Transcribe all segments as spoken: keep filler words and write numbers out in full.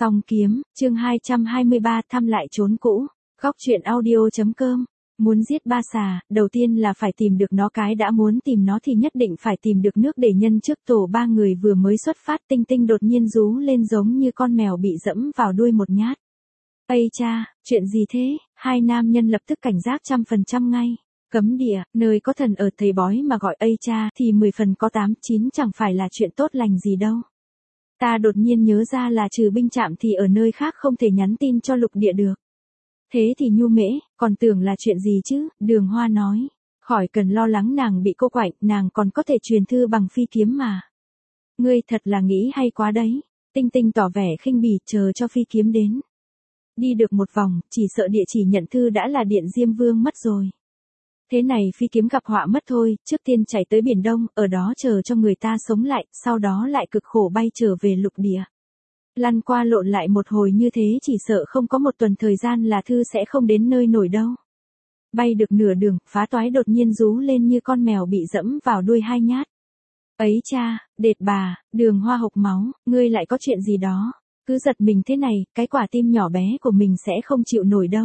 Song kiếm, chương hai trăm hai mươi ba thăm lại chốn cũ, góc truyện audio.com. Muốn giết ba xà, đầu tiên là phải tìm được nó, cái đã muốn tìm nó thì nhất định phải tìm được nước để nhân. Trước tổ ba người vừa mới xuất phát, Tinh Tinh đột nhiên rú lên giống như con mèo bị dẫm vào đuôi một nhát. Ây cha, chuyện gì thế? Hai nam nhân lập tức cảnh giác trăm phần trăm ngay. Cấm địa, nơi có thần ở, thầy bói mà gọi ây cha thì mười phần có tám chín chẳng phải là chuyện tốt lành gì đâu. Ta đột nhiên nhớ ra là trừ binh trạm thì ở nơi khác không thể nhắn tin cho lục địa được. Thế thì Nhu Mễ, còn tưởng là chuyện gì chứ? Đường Hoa nói. Khỏi cần lo lắng nàng bị cô quạnh, nàng còn có thể truyền thư bằng phi kiếm mà. Ngươi thật là nghĩ hay quá đấy. Tinh Tinh tỏ vẻ khinh bỉ, chờ cho phi kiếm đến. Đi được một vòng, chỉ sợ địa chỉ nhận thư đã là Điện Diêm Vương mất rồi. Thế này phi kiếm gặp họa mất thôi, trước tiên chạy tới Biển Đông, ở đó chờ cho người ta sống lại, sau đó lại cực khổ bay trở về lục địa. Lăn qua lộn lại một hồi như thế chỉ sợ không có một tuần thời gian là thư sẽ không đến nơi nổi đâu. Bay được nửa đường, Phá Toái đột nhiên rú lên như con mèo bị dẫm vào đuôi hai nhát. Ấy cha, đệt bà, Đường Hoa hộc máu, ngươi lại có chuyện gì đó. Cứ giật mình thế này, cái quả tim nhỏ bé của mình sẽ không chịu nổi đâu.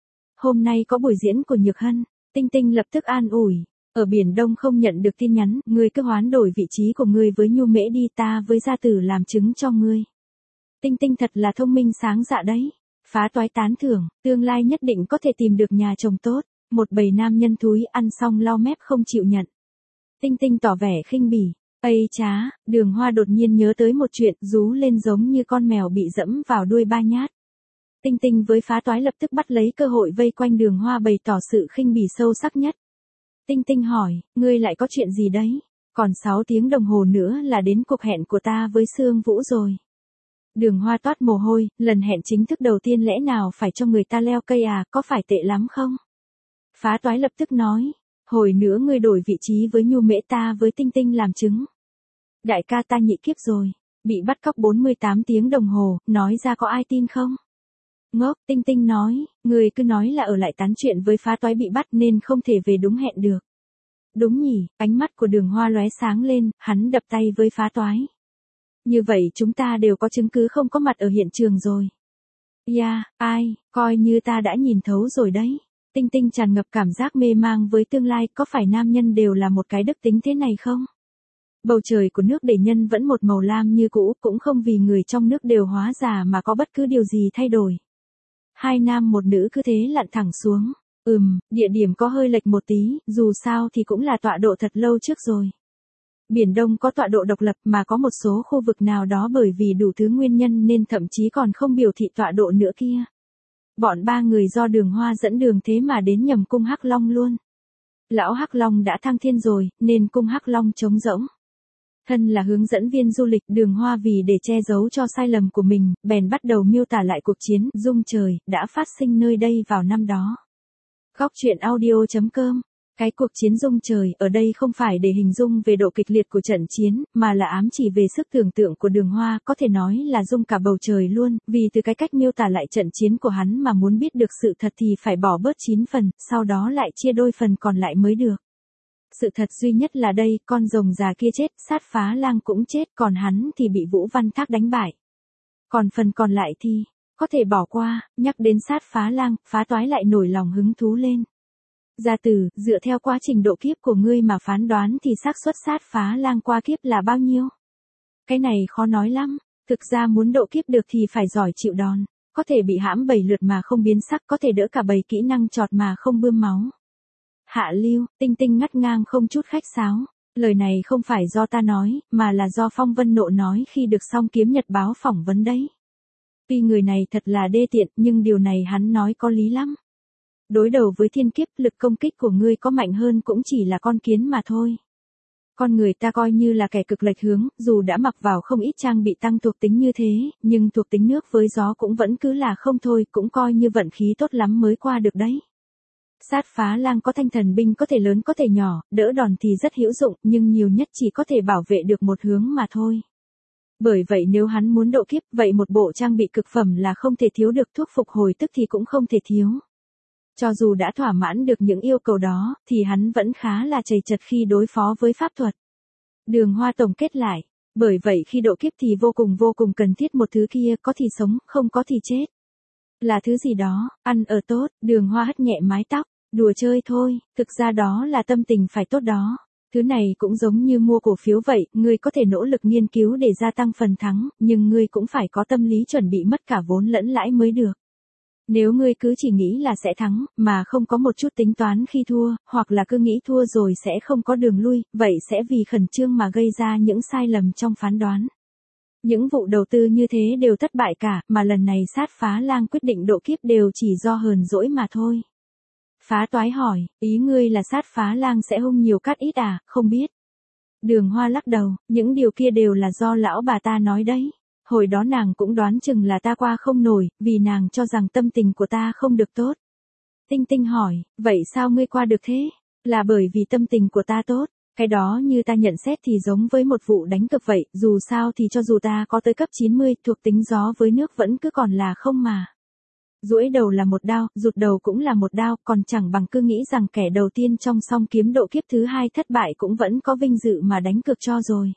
Hôm nay có buổi diễn của Nhược Hân. Tinh Tinh lập tức an ủi, ở Biển Đông không nhận được tin nhắn, ngươi cứ hoán đổi vị trí của ngươi với Nhu Mễ đi, ta với gia tử làm chứng cho ngươi. Tinh Tinh thật là thông minh sáng dạ đấy. Phá Toái tán thưởng, tương lai nhất định có thể tìm được nhà chồng tốt. Một bầy nam nhân thúi ăn xong lau mép không chịu nhận. Tinh Tinh tỏ vẻ khinh bỉ. Ây chá, Đường Hoa đột nhiên nhớ tới một chuyện, rú lên giống như con mèo bị dẫm vào đuôi ba nhát. Tinh Tinh với Phá Toái lập tức bắt lấy cơ hội vây quanh Đường Hoa bày tỏ sự khinh bỉ sâu sắc nhất. Tinh Tinh hỏi, ngươi lại có chuyện gì đấy? Còn sáu tiếng đồng hồ nữa là đến cuộc hẹn của ta với Sương Vũ rồi. Đường Hoa toát mồ hôi, lần hẹn chính thức đầu tiên lẽ nào phải cho người ta leo cây à, có phải tệ lắm không? Phá Toái lập tức nói, hồi nữa ngươi đổi vị trí với Nhu Mễ, ta với Tinh Tinh làm chứng. Đại ca ta nhị kiếp rồi, bị bắt cóc bốn mươi tám tiếng đồng hồ, nói ra có ai tin không? Ngốc, Tinh Tinh nói, người cứ nói là ở lại tán chuyện với Phá Toái bị bắt nên không thể về đúng hẹn được. Đúng nhỉ, ánh mắt của Đường Hoa lóe sáng lên, hắn đập tay với Phá Toái. Như vậy chúng ta đều có chứng cứ không có mặt ở hiện trường rồi. Ya, yeah, ai, coi như ta đã nhìn thấu rồi đấy. Tinh Tinh tràn ngập cảm giác mê mang với tương lai, có phải nam nhân đều là một cái đức tính thế này không? Bầu trời của nước để nhân vẫn một màu lam như cũ, cũng không vì người trong nước đều hóa già mà có bất cứ điều gì thay đổi. Hai nam một nữ cứ thế lặn thẳng xuống. Ừm, địa điểm có hơi lệch một tí, dù sao thì cũng là tọa độ thật lâu trước rồi. Biển Đông có tọa độ độc lập mà có một số khu vực nào đó bởi vì đủ thứ nguyên nhân nên thậm chí còn không biểu thị tọa độ nữa kia. Bọn ba người do Đường Hoa dẫn đường thế mà đến nhầm cung Hắc Long luôn. Lão Hắc Long đã thăng thiên rồi, nên cung Hắc Long trống rỗng. Thân là hướng dẫn viên du lịch, Đường Hoa vì để che giấu cho sai lầm của mình, bèn bắt đầu miêu tả lại cuộc chiến rung trời đã phát sinh nơi đây vào năm đó. Góc truyện audio.com. Cái cuộc chiến rung trời ở đây không phải để hình dung về độ kịch liệt của trận chiến, mà là ám chỉ về sức tưởng tượng của Đường Hoa, có thể nói là rung cả bầu trời luôn, vì từ cái cách miêu tả lại trận chiến của hắn mà muốn biết được sự thật thì phải bỏ bớt chín phần, sau đó lại chia đôi phần còn lại mới được. Sự thật duy nhất là đây, con rồng già kia chết, Sát Phá Lang cũng chết, còn hắn thì bị Vũ Văn Thác đánh bại. Còn phần còn lại thì, có thể bỏ qua, nhắc đến Sát Phá Lang, Phá Toái lại nổi lòng hứng thú lên. Gia tử, dựa theo quá trình độ kiếp của ngươi mà phán đoán thì xác suất Sát Phá Lang qua kiếp là bao nhiêu? Cái này khó nói lắm, thực ra muốn độ kiếp được thì phải giỏi chịu đòn, có thể bị hãm bảy lượt mà không biến sắc, có thể đỡ cả bảy kỹ năng chọt mà không bươm máu. Hạ lưu, Tinh Tinh ngắt ngang không chút khách sáo. Lời này không phải do ta nói, mà là do Phong Vân Nộ nói khi được Song Kiếm Nhật báo phỏng vấn đấy. Tuy người này thật là đê tiện, nhưng điều này hắn nói có lý lắm. Đối đầu với thiên kiếp, lực công kích của ngươi có mạnh hơn cũng chỉ là con kiến mà thôi. Con người ta coi như là kẻ cực lệch hướng, dù đã mặc vào không ít trang bị tăng thuộc tính như thế, nhưng thuộc tính nước với gió cũng vẫn cứ là không thôi, cũng coi như vận khí tốt lắm mới qua được đấy. Sát Phá Lang có thanh thần binh có thể lớn có thể nhỏ, đỡ đòn thì rất hữu dụng, nhưng nhiều nhất chỉ có thể bảo vệ được một hướng mà thôi. Bởi vậy nếu hắn muốn độ kiếp, vậy một bộ trang bị cực phẩm là không thể thiếu được, thuốc phục hồi tức thì cũng không thể thiếu. Cho dù đã thỏa mãn được những yêu cầu đó, thì hắn vẫn khá là trầy trật khi đối phó với pháp thuật. Đường Hoa tổng kết lại, Bởi vậy khi độ kiếp thì vô cùng vô cùng cần thiết một thứ kia, có thì sống, không có thì chết. Là thứ gì đó, ăn ở tốt, Đường Hoa hất nhẹ mái tóc, đùa chơi thôi, thực ra đó là tâm tình phải tốt đó. Thứ này cũng giống như mua cổ phiếu vậy, ngươi có thể nỗ lực nghiên cứu để gia tăng phần thắng, nhưng ngươi cũng phải có tâm lý chuẩn bị mất cả vốn lẫn lãi mới được. Nếu ngươi cứ chỉ nghĩ là sẽ thắng, mà không có một chút tính toán khi thua, hoặc là cứ nghĩ thua rồi sẽ không có đường lui, vậy sẽ vì khẩn trương mà gây ra những sai lầm trong phán đoán. Những vụ đầu tư như thế đều thất bại cả, mà lần này Sát Phá Lang quyết định độ kiếp đều chỉ do hờn dỗi mà thôi. Phá Toái hỏi, ý ngươi là Sát Phá Lang sẽ hung nhiều cát ít à, không biết. Đường Hoa lắc đầu, những điều kia đều là do lão bà ta nói đấy. Hồi đó nàng cũng đoán chừng là ta qua không nổi, vì nàng cho rằng tâm tình của ta không được tốt. Tinh Tinh hỏi, vậy sao ngươi qua được thế? Là bởi vì tâm tình của ta tốt. Cái đó như ta nhận xét thì giống với một vụ đánh cược vậy, dù sao thì cho dù ta có tới cấp chín mươi, thuộc tính gió với nước vẫn cứ còn là không mà. Duỗi đầu là một đao, rụt đầu cũng là một đao, còn chẳng bằng cứ nghĩ rằng kẻ đầu tiên trong song kiếm độ kiếp thứ hai thất bại cũng vẫn có vinh dự mà đánh cược cho rồi.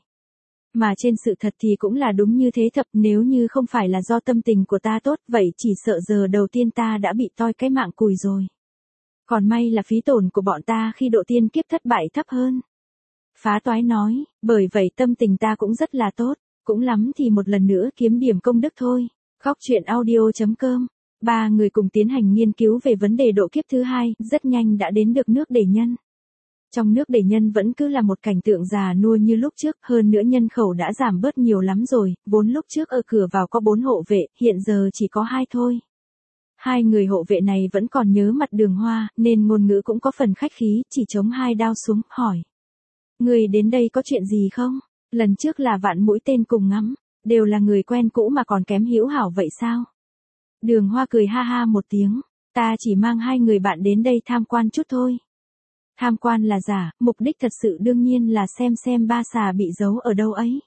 Mà trên sự thật thì cũng là đúng như thế thật, nếu như không phải là do tâm tình của ta tốt, vậy chỉ sợ giờ đầu tiên ta đã bị toi cái mạng cùi rồi. Còn may là phí tổn của bọn ta khi độ tiên kiếp thất bại thấp hơn. Phá Toái nói, bởi vậy tâm tình ta cũng rất là tốt, cũng lắm thì một lần nữa kiếm điểm công đức thôi. Góc truyện audio chấm com. Ba người cùng tiến hành nghiên cứu về vấn đề độ kiếp thứ hai, rất nhanh đã đến được nước Đề Nhân. Trong nước Đề Nhân vẫn cứ là một cảnh tượng già nua như lúc trước, hơn nữa nhân khẩu đã giảm bớt nhiều lắm rồi, vốn lúc trước ở cửa vào có bốn hộ vệ, hiện giờ chỉ có hai thôi. Hai người hộ vệ này vẫn còn nhớ mặt Đường Hoa, nên ngôn ngữ cũng có phần khách khí, chỉ chống hai đao xuống, hỏi. Người đến đây có chuyện gì không? Lần trước là Vạn Mũi Tên cùng ngắm, đều là người quen cũ mà còn kém hữu hảo vậy sao? Đường Hoa cười ha ha một tiếng, ta chỉ mang hai người bạn đến đây tham quan chút thôi. Tham quan là giả, mục đích thật sự đương nhiên là xem xem ba xà bị giấu ở đâu ấy.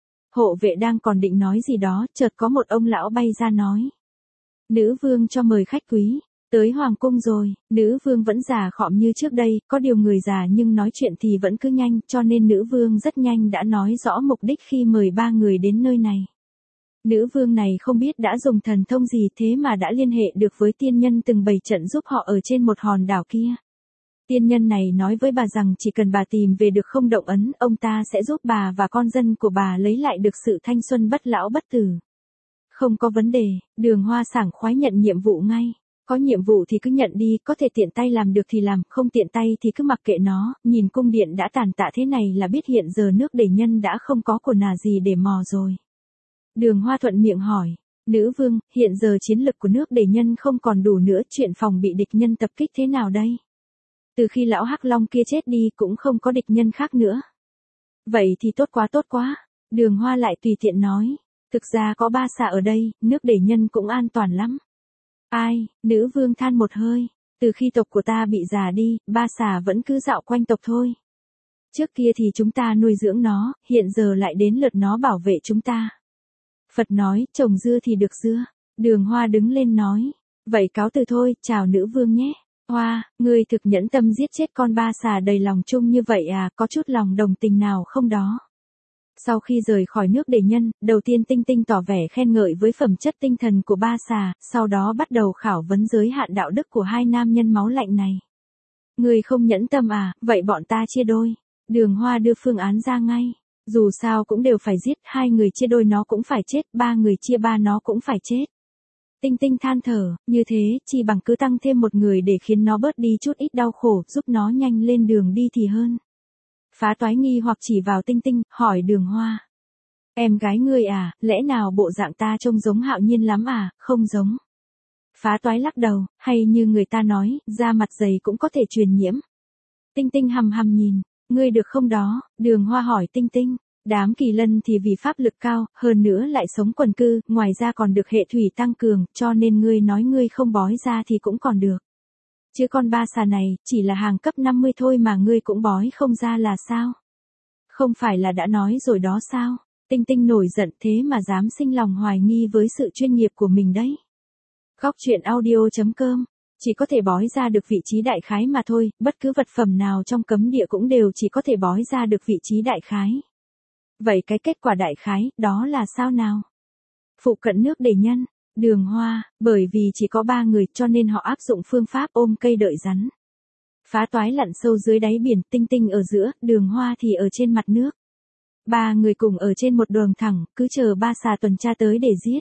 Hộ vệ đang còn định nói gì đó, chợt có một ông lão bay ra nói. Nữ vương cho mời khách quý, tới hoàng cung rồi, nữ vương vẫn già khọm như trước đây, có điều người già nhưng nói chuyện thì vẫn cứ nhanh, cho nên nữ vương rất nhanh đã nói rõ mục đích khi mời ba người đến nơi này. Nữ vương này không biết đã dùng thần thông gì thế mà đã liên hệ được với tiên nhân từng bày trận giúp họ ở trên một hòn đảo kia. Tiên nhân này nói với bà rằng chỉ cần bà tìm về được không động ấn, ông ta sẽ giúp bà và con dân của bà lấy lại được sự thanh xuân bất lão bất tử. Không có vấn đề, Đường Hoa sảng khoái nhận nhiệm vụ ngay. Có nhiệm vụ thì cứ nhận đi, có thể tiện tay làm được thì làm, không tiện tay thì cứ mặc kệ nó, nhìn cung điện đã tàn tạ thế này là biết hiện giờ nước Đề Nhân đã không có cồn nà gì để mò rồi. Đường Hoa thuận miệng hỏi, nữ vương, hiện giờ chiến lực của nước Đề Nhân không còn đủ nữa, chuyện phòng bị địch nhân tập kích thế nào đây? Từ khi lão Hắc Long kia chết đi cũng không có địch nhân khác nữa. Vậy thì tốt quá tốt quá, Đường Hoa lại tùy tiện nói, thực ra có ba xà ở đây, nước Đề Nhân cũng an toàn lắm. Ai, nữ vương than một hơi, từ khi tộc của ta bị già đi, ba xà vẫn cứ dạo quanh tộc thôi. Trước kia thì chúng ta nuôi dưỡng nó, hiện giờ lại đến lượt nó bảo vệ chúng ta. Phật nói, trồng dưa thì được dưa. Đường Hoa đứng lên nói, vậy cáo từ thôi, chào nữ vương nhé. Hoa, ngươi thực nhẫn tâm giết chết con ba xà đầy lòng chung như vậy à, có chút lòng đồng tình nào không đó? Sau khi rời khỏi nước Đề Nhân, đầu tiên Tinh Tinh tỏ vẻ khen ngợi với phẩm chất tinh thần của ba xà, sau đó bắt đầu khảo vấn giới hạn đạo đức của hai nam nhân máu lạnh này. Ngươi không nhẫn tâm à, vậy bọn ta chia đôi. Đường Hoa đưa phương án ra ngay. Dù sao cũng đều phải giết, hai người chia đôi nó cũng phải chết, ba người chia ba nó cũng phải chết. Tinh Tinh than thở, như thế, chỉ bằng cứ tăng thêm một người để khiến nó bớt đi chút ít đau khổ, giúp nó nhanh lên đường đi thì hơn. Phá Toái nghi hoặc chỉ vào Tinh Tinh, hỏi Đường Hoa. Em gái ngươi à, lẽ nào bộ dạng ta trông giống Hạo Nhiên lắm à, không giống. Phá Toái lắc đầu, hay như người ta nói, da mặt dày cũng có thể truyền nhiễm. Tinh Tinh hầm hầm nhìn, ngươi được không đó, Đường Hoa hỏi Tinh Tinh. Đám kỳ lân thì vì pháp lực cao, hơn nữa lại sống quần cư, ngoài ra còn được hệ thủy tăng cường, cho nên ngươi nói ngươi không bói ra thì cũng còn được. Chứ con ba xà này, chỉ là hàng cấp năm mươi thôi mà ngươi cũng bói không ra là sao? Không phải là đã nói rồi đó sao? Tinh Tinh nổi giận thế mà dám sinh lòng hoài nghi với sự chuyên nghiệp của mình đấy. Góc truyện audio chấm com, chỉ có thể bói ra được vị trí đại khái mà thôi, bất cứ vật phẩm nào trong cấm địa cũng đều chỉ có thể bói ra được vị trí đại khái. Vậy cái kết quả đại khái, đó là sao nào? Phụ cận nước để nhân, Đường Hoa, bởi vì chỉ có ba người cho nên họ áp dụng phương pháp ôm cây đợi rắn. Phá toái lặn sâu dưới đáy biển, Tinh Tinh ở giữa, Đường Hoa thì ở trên mặt nước. Ba người cùng ở trên một đường thẳng, cứ chờ ba xà tuần tra tới để giết.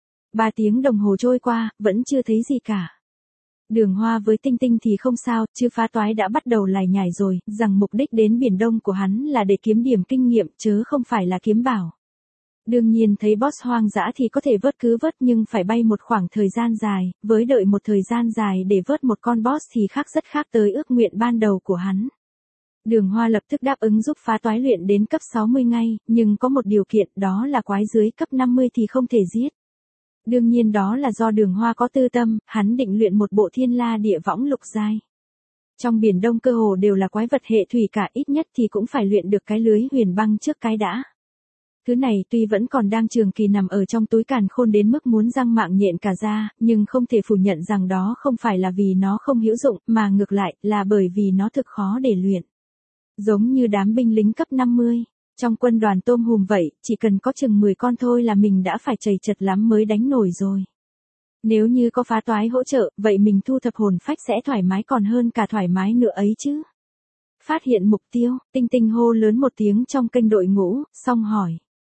Ba tiếng đồng hồ trôi qua, vẫn chưa thấy gì cả. Đường Hoa với Tinh Tinh thì không sao, chứ Phá Toái đã bắt đầu lải nhải rồi, rằng mục đích đến Biển Đông của hắn là để kiếm điểm kinh nghiệm, chớ không phải là kiếm bảo. Đương nhiên thấy boss hoang dã thì có thể vớt cứ vớt nhưng phải bay một khoảng thời gian dài, với đợi một thời gian dài để vớt một con boss thì khác rất khác tới ước nguyện ban đầu của hắn. Đường Hoa lập tức đáp ứng giúp Phá Toái luyện đến cấp sáu mươi ngay, nhưng có một điều kiện, đó là quái dưới cấp năm mươi thì không thể giết. Đương nhiên đó là do Đường Hoa có tư tâm, hắn định luyện một bộ Thiên La Địa Võng lục giai. Trong Biển Đông cơ hồ đều là quái vật hệ thủy cả, ít nhất thì cũng phải luyện được cái lưới huyền băng trước cái đã. Thứ này tuy vẫn còn đang trường kỳ nằm ở trong túi càn khôn đến mức muốn răng mạng nhện cả ra, nhưng không thể phủ nhận rằng đó không phải là vì nó không hữu dụng, mà ngược lại là bởi vì nó thực khó để luyện. Giống như đám binh lính cấp năm mươi. Trong quân đoàn tôm hùm vậy, chỉ cần có chừng mười con thôi là mình đã phải chầy chật lắm mới đánh nổi rồi. Nếu như có Phá Toái hỗ trợ, vậy mình thu thập hồn phách sẽ thoải mái còn hơn cả thoải mái nữa ấy chứ. Phát hiện mục tiêu, Tinh Tinh hô lớn một tiếng trong kênh đội ngũ, xong hỏi.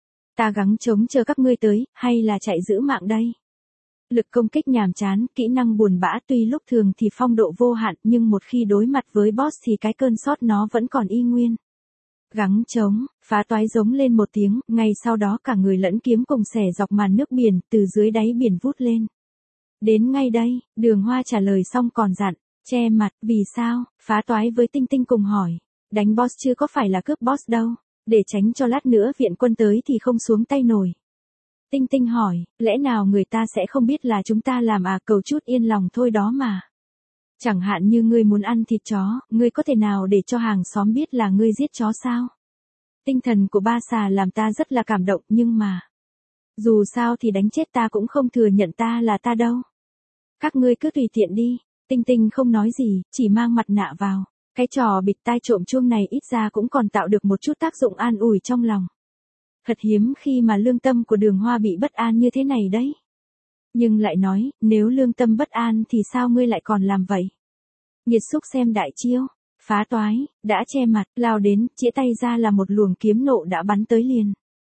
Ta gắng chống chờ các ngươi tới, hay là chạy giữ mạng đây? Lực công kích nhàm chán, kỹ năng buồn bã, tuy lúc thường thì phong độ vô hạn nhưng một khi đối mặt với boss thì cái cơn sót nó vẫn còn y nguyên. Gắng chống, Phá Toái giống lên một tiếng, ngay sau đó cả người lẫn kiếm cùng xẻ dọc màn nước biển, từ dưới đáy biển vút lên. Đến ngay đây, Đường Hoa trả lời xong còn dặn, che mặt, vì sao? Phá Toái với Tinh Tinh cùng hỏi, đánh boss chưa có phải là cướp boss đâu, để tránh cho lát nữa viện quân tới thì không xuống tay nổi. Tinh Tinh hỏi, lẽ nào người ta sẽ không biết là chúng ta làm à, cầu chút yên lòng thôi đó mà. Chẳng hạn như ngươi muốn ăn thịt chó, ngươi có thể nào để cho hàng xóm biết là ngươi giết chó sao? Tinh thần của ba xà làm ta rất là cảm động nhưng mà. Dù sao thì đánh chết ta cũng không thừa nhận ta là ta đâu. Các ngươi cứ tùy tiện đi, Tinh Tinh không nói gì, chỉ mang mặt nạ vào. Cái trò bịt tai trộm chuông này ít ra cũng còn tạo được một chút tác dụng an ủi trong lòng. Thật hiếm khi mà lương tâm của Đường Hoa bị bất an như thế này đấy. Nhưng lại nói, nếu lương tâm bất an thì sao ngươi lại còn làm vậy? Nhiệt xúc xem đại chiêu, Phá Toái, đã che mặt, lao đến, chĩa tay ra là một luồng kiếm nộ đã bắn tới liền.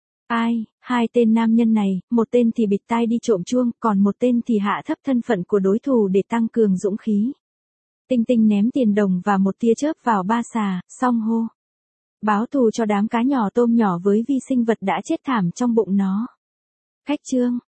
Ai, hai tên nam nhân này, một tên thì bịt tai đi trộm chuông, còn một tên thì hạ thấp thân phận của đối thủ để tăng cường dũng khí. Tinh Tinh ném tiền đồng và một tia chớp vào ba xà, xong hô. Báo thù cho đám cá nhỏ tôm nhỏ với vi sinh vật đã chết thảm trong bụng nó. Khách trương,